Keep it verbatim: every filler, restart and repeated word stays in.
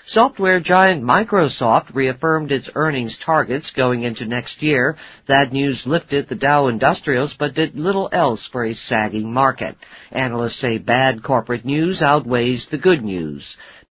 Software giant Microsoft reaffirmed its earnings targets going into next year. That news lifted the Dow Industrials but did little else for a sagging market. Analysts say bad corporate news outweighs the good news.